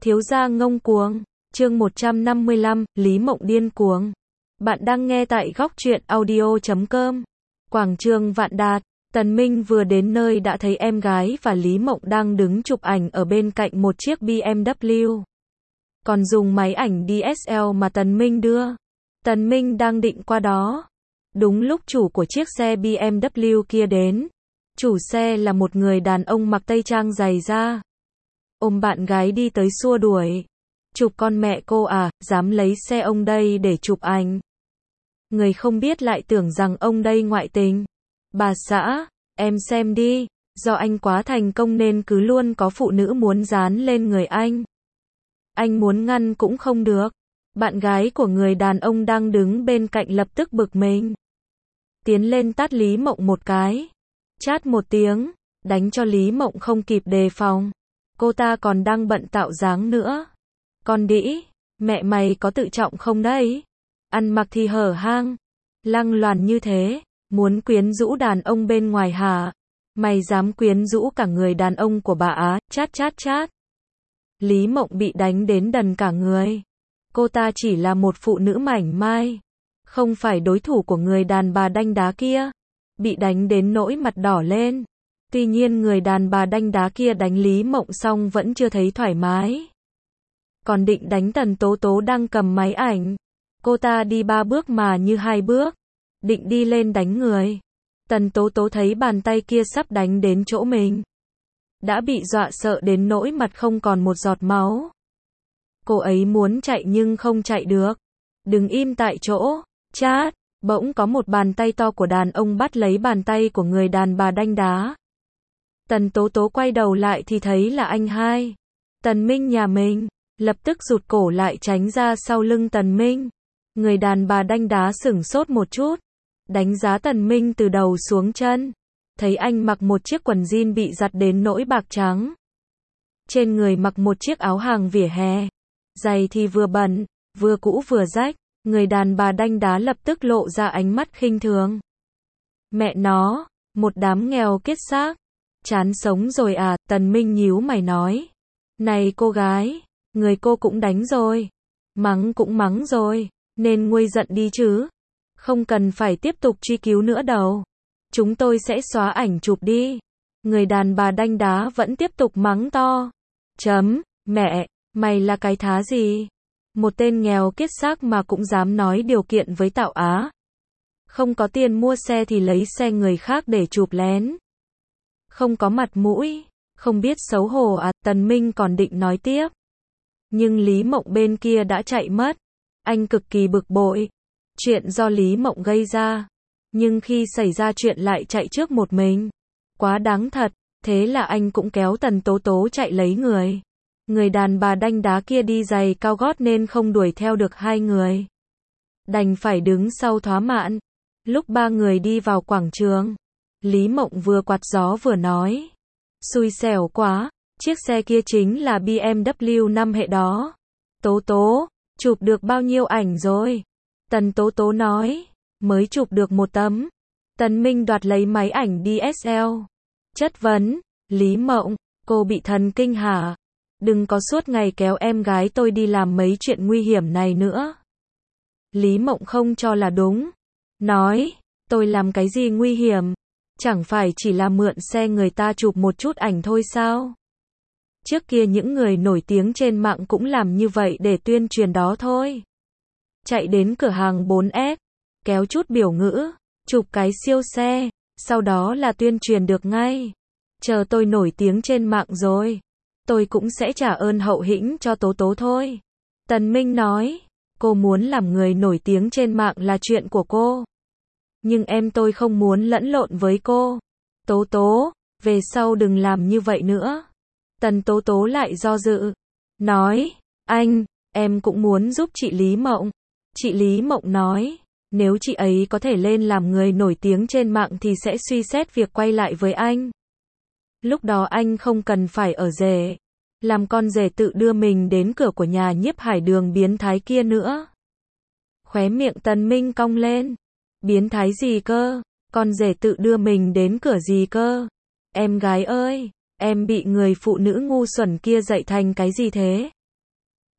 Thiếu gia ngông cuồng, chương 155, Lý Mộng điên cuồng. Bạn đang nghe tại góc truyện audio.com. Quảng trường Vạn Đạt, Tần Minh vừa đến nơi đã thấy em gái và Lý Mộng đang đứng chụp ảnh ở bên cạnh một chiếc BMW. Còn dùng máy ảnh DSL mà Tần Minh đưa. Tần Minh đang định qua đó. Đúng lúc chủ của chiếc xe BMW kia đến. Chủ xe là một người đàn ông mặc tây trang dày da. Ôm bạn gái đi tới xua đuổi. Chụp con mẹ cô à, dám lấy xe ông đây để chụp ảnh. Người không biết lại tưởng rằng ông đây ngoại tình. Bà xã, em xem đi, do anh quá thành công nên cứ luôn có phụ nữ muốn dán lên người anh. Anh muốn ngăn cũng không được. Bạn gái của người đàn ông đang đứng bên cạnh lập tức bực mình. Tiến lên tát Lý Mộng một cái. Chát một tiếng, đánh cho Lý Mộng không kịp đề phòng. Cô ta còn đang bận tạo dáng nữa. Con đĩ, mẹ mày có tự trọng không đấy? Ăn mặc thì hở hang, lăng loàn như thế, muốn quyến rũ đàn ông bên ngoài hả? Mày dám quyến rũ cả người đàn ông của bà á, chát chát chát. Lý Mộng bị đánh đến đần cả người. Cô ta chỉ là một phụ nữ mảnh mai, không phải đối thủ của người đàn bà đanh đá kia. Bị đánh đến nỗi mặt đỏ lên. Tuy nhiên người đàn bà đanh đá kia đánh Lý Mộng xong vẫn chưa thấy thoải mái. Còn định đánh Tần Tố Tố đang cầm máy ảnh. Cô ta đi 3 bước mà như 2 bước. Định đi lên đánh người. Tần Tố Tố thấy bàn tay kia sắp đánh đến chỗ mình. Đã bị dọa sợ đến nỗi mặt không còn một giọt máu. Cô ấy muốn chạy nhưng không chạy được. Đừng im tại chỗ, chát. Bỗng có một bàn tay to của đàn ông bắt lấy bàn tay của người đàn bà đanh đá. Tần Tố Tố quay đầu lại thì thấy là anh hai. Tần Minh nhà mình, lập tức rụt cổ lại tránh ra sau lưng Tần Minh. Người đàn bà đanh đá sửng sốt một chút. Đánh giá Tần Minh từ đầu xuống chân. Thấy anh mặc một chiếc quần jean bị giặt đến nỗi bạc trắng. Trên người mặc một chiếc áo hàng vỉa hè. Giày thì vừa bẩn, vừa cũ vừa rách. Người đàn bà đanh đá lập tức lộ ra ánh mắt khinh thường. Mẹ nó, một đám nghèo kiết xác. Chán sống rồi à, Tần Minh nhíu mày nói. Này cô gái, người cô cũng đánh rồi. Mắng cũng mắng rồi, nên nguôi giận đi chứ. Không cần phải tiếp tục truy cứu nữa đâu. Chúng tôi sẽ xóa ảnh chụp đi. Người đàn bà đanh đá vẫn tiếp tục mắng to. Mẹ, mày là cái thá gì? Một tên nghèo kiết xác mà cũng dám nói điều kiện với Tạo Á. Không có tiền mua xe thì lấy xe người khác để chụp lén. Không có mặt mũi, không biết xấu hổ à, Tần Minh còn định nói tiếp. Nhưng Lý Mộng bên kia đã chạy mất. Anh cực kỳ bực bội. Chuyện do Lý Mộng gây ra. Nhưng khi xảy ra chuyện lại chạy trước một mình. Quá đáng thật, thế là anh cũng kéo Tần Tố Tố chạy lấy người. Người đàn bà đanh đá kia đi giày cao gót nên không đuổi theo được hai người. Đành phải đứng sau thóa mạn. Lúc ba người đi vào quảng trường, Lý Mộng vừa quạt gió vừa nói. Xui xẻo quá, chiếc xe kia chính là BMW 5 hệ đó. Tố Tố, chụp được bao nhiêu ảnh rồi? Tần Tố Tố nói, mới chụp được 1 tấm. Tần Minh đoạt lấy máy ảnh DSL. Chất vấn, Lý Mộng, cô bị thần kinh hả? Đừng có suốt ngày kéo em gái tôi đi làm mấy chuyện nguy hiểm này nữa. Lý Mộng không cho là đúng. Nói, tôi làm cái gì nguy hiểm? Chẳng phải chỉ là mượn xe người ta chụp một chút ảnh thôi sao? Trước kia những người nổi tiếng trên mạng cũng làm như vậy để tuyên truyền đó thôi. Chạy đến cửa hàng 4S, kéo chút biểu ngữ, chụp cái siêu xe, sau đó là tuyên truyền được ngay. Chờ tôi nổi tiếng trên mạng rồi, tôi cũng sẽ trả ơn hậu hĩnh cho Tố Tố thôi. Tần Minh nói, cô muốn làm người nổi tiếng trên mạng là chuyện của cô. Nhưng em tôi không muốn lẫn lộn với cô. Tố Tố, về sau đừng làm như vậy nữa. Tần Tố Tố lại do dự. Nói, anh, em cũng muốn giúp chị Lý Mộng. Chị Lý Mộng nói, nếu chị ấy có thể lên làm người nổi tiếng trên mạng thì sẽ suy xét việc quay lại với anh. Lúc đó anh không cần phải ở rể. Làm con rể tự đưa mình đến cửa của nhà nhiếp hải đường biến thái kia nữa. Khóe miệng Tần Minh cong lên. Biến thái gì cơ? Con rể tự đưa mình đến cửa gì cơ? Em gái ơi, em bị người phụ nữ ngu xuẩn kia dạy thành cái gì thế?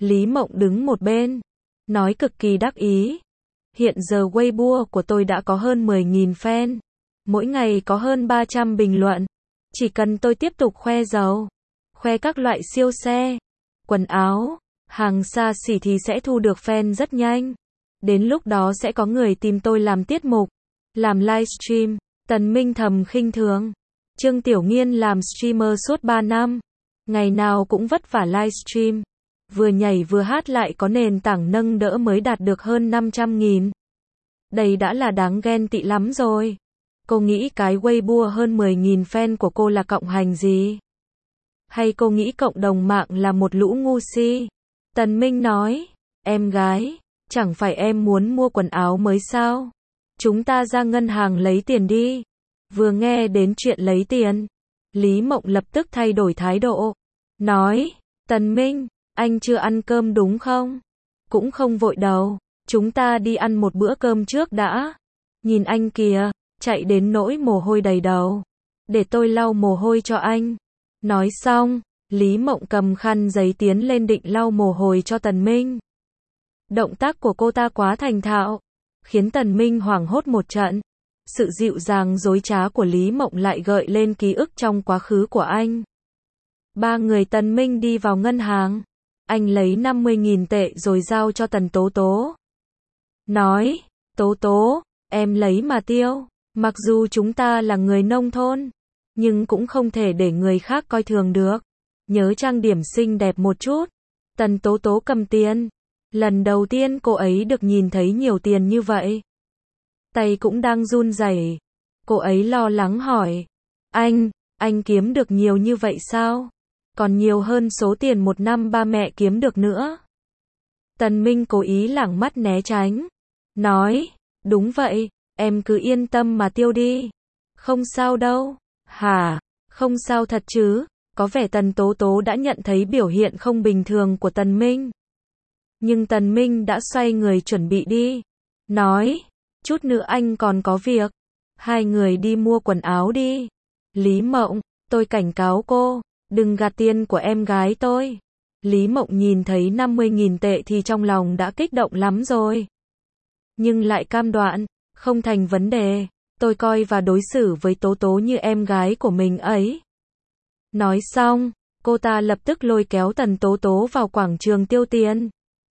Lý Mộng đứng một bên, nói cực kỳ đắc ý. Hiện giờ Weibo của tôi đã có hơn 10.000 fan. Mỗi ngày có hơn 300 bình luận. Chỉ cần tôi tiếp tục khoe giàu, khoe các loại siêu xe, quần áo, hàng xa xỉ thì sẽ thu được fan rất nhanh. Đến lúc đó sẽ có người tìm tôi làm tiết mục, làm livestream. Tần Minh thầm khinh thường. Trương Tiểu Nghiên làm streamer suốt 3 năm. Ngày nào cũng vất vả livestream. Vừa nhảy vừa hát lại có nền tảng nâng đỡ mới đạt được hơn 500.000. Đây đã là đáng ghen tị lắm rồi. Cô nghĩ cái Weibo hơn 10.000 fan của cô là cộng hành gì? Hay cô nghĩ cộng đồng mạng là một lũ ngu si? Tần Minh nói, em gái, chẳng phải em muốn mua quần áo mới sao? Chúng ta ra ngân hàng lấy tiền đi. Vừa nghe đến chuyện lấy tiền, Lý Mộng lập tức thay đổi thái độ. Nói, Tần Minh, anh chưa ăn cơm đúng không? Cũng không vội đâu, chúng ta đi ăn một bữa cơm trước đã. Nhìn anh kìa, chạy đến nỗi mồ hôi đầy đầu. Để tôi lau mồ hôi cho anh. Nói xong, Lý Mộng cầm khăn giấy tiến lên định lau mồ hôi cho Tần Minh. Động tác của cô ta quá thành thạo, khiến Tần Minh hoảng hốt một trận. Sự dịu dàng dối trá của Lý Mộng lại gợi lên ký ức trong quá khứ của anh. Ba người Tần Minh đi vào ngân hàng. Anh lấy 50.000 tệ rồi giao cho Tần Tố Tố. Nói, Tố Tố, em lấy mà tiêu. Mặc dù chúng ta là người nông thôn, nhưng cũng không thể để người khác coi thường được. Nhớ trang điểm xinh đẹp một chút. Tần Tố Tố cầm tiền. Lần đầu tiên cô ấy được nhìn thấy nhiều tiền như vậy. Tay cũng đang run rẩy. Cô ấy lo lắng hỏi. Anh kiếm được nhiều như vậy sao? Còn nhiều hơn số tiền một năm ba mẹ kiếm được nữa. Tần Minh cố ý lảng mắt né tránh. Nói, đúng vậy, em cứ yên tâm mà tiêu đi. Không sao đâu. Hả? Không sao thật chứ? Có vẻ Tần Tố Tố đã nhận thấy biểu hiện không bình thường của Tần Minh. Nhưng Tần Minh đã xoay người chuẩn bị đi. Nói, chút nữa anh còn có việc. Hai người đi mua quần áo đi. Lý Mộng, tôi cảnh cáo cô, đừng gạt tiền của em gái tôi. Lý Mộng nhìn thấy 50.000 tệ thì trong lòng đã kích động lắm rồi. Nhưng lại cam đoan, không thành vấn đề, tôi coi và đối xử với Tố Tố như em gái của mình ấy. Nói xong, cô ta lập tức lôi kéo Tần Tố Tố vào quảng trường tiêu tiền.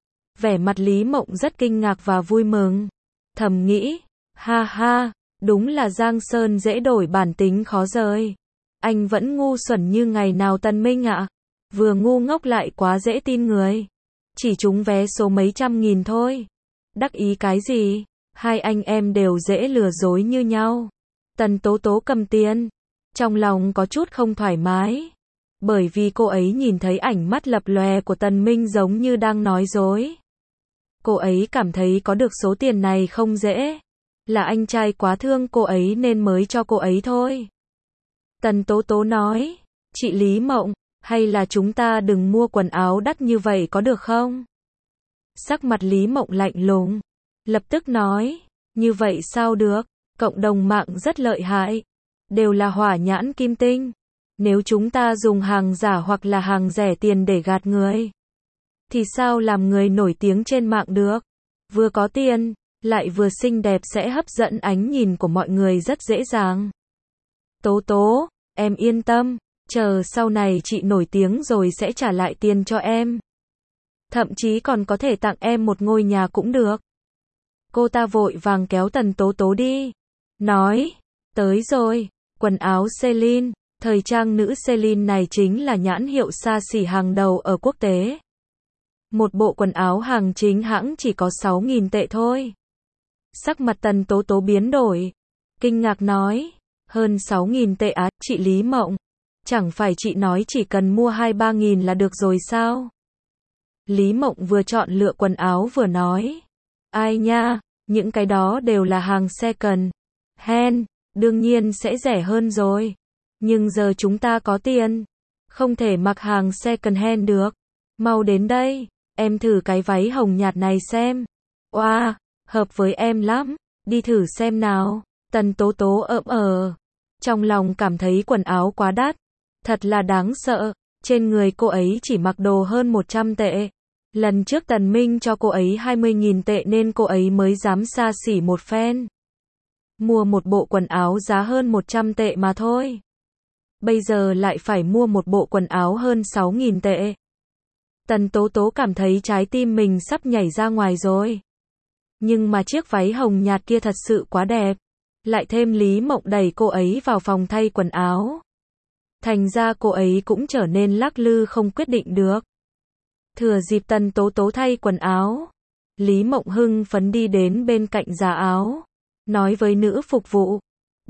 Vẻ mặt Lý Mộng rất kinh ngạc và vui mừng. Thầm nghĩ, ha ha, đúng là Giang Sơn dễ đổi bản tính khó rời. Anh vẫn ngu xuẩn như ngày nào Tần Minh ạ. Vừa ngu ngốc lại quá dễ tin người. Chỉ trúng vé số mấy trăm nghìn thôi. Đắc ý cái gì? Hai anh em đều dễ lừa dối như nhau. Tần Tố Tố cầm tiền. Trong lòng có chút không thoải mái. Bởi vì cô ấy nhìn thấy ảnh mắt lập lòe của Tần Minh giống như đang nói dối. Cô ấy cảm thấy có được số tiền này không dễ. Là anh trai quá thương cô ấy nên mới cho cô ấy thôi. Tần Tố Tố nói, chị Lý Mộng, hay là chúng ta đừng mua quần áo đắt như vậy có được không? Sắc mặt Lý Mộng lạnh lùng, lập tức nói, như vậy sao được, cộng đồng mạng rất lợi hại, đều là hỏa nhãn kim tinh. Nếu chúng ta dùng hàng giả hoặc là hàng rẻ tiền để gạt người, thì sao làm người nổi tiếng trên mạng được? Vừa có tiền, lại vừa xinh đẹp sẽ hấp dẫn ánh nhìn của mọi người rất dễ dàng. Tố Tố, em yên tâm, chờ sau này chị nổi tiếng rồi sẽ trả lại tiền cho em. Thậm chí còn có thể tặng em một ngôi nhà cũng được. Cô ta vội vàng kéo Tần Tố Tố đi. Nói, tới rồi, quần áo Celine, thời trang nữ Celine này chính là nhãn hiệu xa xỉ hàng đầu ở quốc tế. Một bộ quần áo hàng chính hãng chỉ có 6.000 tệ thôi. Sắc mặt Tần Tố Tố biến đổi. Kinh ngạc nói, hơn 6.000 tệ á, chị Lý Mộng. Chẳng phải chị nói chỉ cần mua 2-3 nghìn là được rồi sao? Lý Mộng vừa chọn lựa quần áo vừa nói. Ai nha, những cái đó đều là hàng second hand, đương nhiên sẽ rẻ hơn rồi. Nhưng giờ chúng ta có tiền, không thể mặc hàng second hand được. Mau đến đây, em thử cái váy hồng nhạt này xem. Oa, hợp với em lắm, đi thử xem nào. Tần Tố Tố trong lòng cảm thấy quần áo quá đắt, thật là đáng sợ. Trên người cô ấy chỉ mặc đồ hơn 100 tệ, Lần trước Tần Minh cho cô ấy 20.000 tệ nên cô ấy mới dám xa xỉ một phen. Mua một bộ quần áo giá hơn 100 tệ mà thôi. Bây giờ lại phải mua một bộ quần áo hơn 6.000 tệ. Tần Tố Tố cảm thấy trái tim mình sắp nhảy ra ngoài rồi. Nhưng mà chiếc váy hồng nhạt kia thật sự quá đẹp. Lại thêm Lý Mộng đẩy cô ấy vào phòng thay quần áo. Thành ra cô ấy cũng trở nên lắc lư không quyết định được. Thừa dịp Tần Tố Tố thay quần áo, Lý Mộng hưng phấn đi đến bên cạnh giá áo. Nói với nữ phục vụ,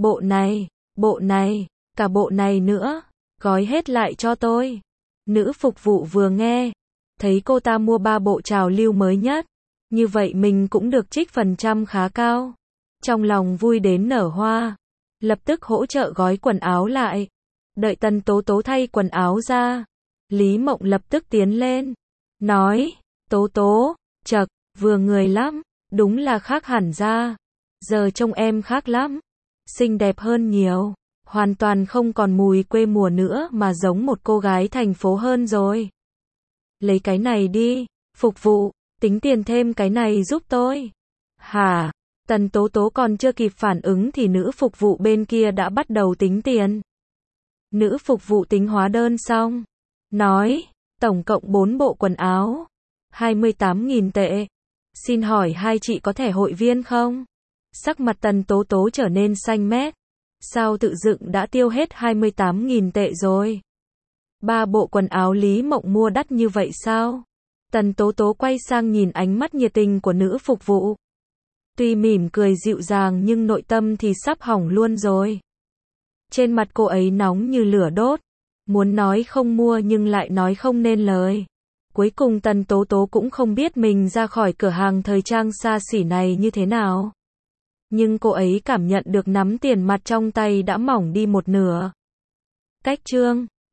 bộ này, cả bộ này nữa, gói hết lại cho tôi. Nữ phục vụ vừa nghe, thấy cô ta mua 3 bộ trào lưu mới nhất, như vậy mình cũng được trích phần trăm khá cao. Trong lòng vui đến nở hoa, lập tức hỗ trợ gói quần áo lại. Đợi Tần Tố Tố thay quần áo ra, Lý Mộng lập tức tiến lên, nói, Tố Tố, chậc, vừa người lắm, đúng là khác hẳn ra. Giờ trông em khác lắm, xinh đẹp hơn nhiều, hoàn toàn không còn mùi quê mùa nữa mà giống một cô gái thành phố hơn rồi. Lấy cái này đi, phục vụ, tính tiền thêm cái này giúp tôi. Hả? Tần Tố Tố còn chưa kịp phản ứng thì nữ phục vụ bên kia đã bắt đầu tính tiền. Nữ phục vụ tính hóa đơn xong, nói, tổng cộng 4 bộ quần áo, 28.000 tệ. Xin hỏi hai chị có thẻ hội viên không? Sắc mặt Tần Tố Tố trở nên xanh mét. Sao tự dựng đã tiêu hết 28.000 tệ rồi? 3 bộ quần áo Lý Mộng mua đắt như vậy sao? Tần Tố Tố quay sang nhìn ánh mắt nhiệt tình của nữ phục vụ. Tuy mỉm cười dịu dàng nhưng nội tâm thì sắp hỏng luôn rồi. Trên mặt cô ấy nóng như lửa đốt. Muốn nói không mua nhưng lại nói không nên lời. Cuối cùng Tần Tố Tố cũng không biết mình ra khỏi cửa hàng thời trang xa xỉ này như thế nào. Nhưng cô ấy cảm nhận được nắm tiền mặt trong tay đã mỏng đi một nửa. Cách chương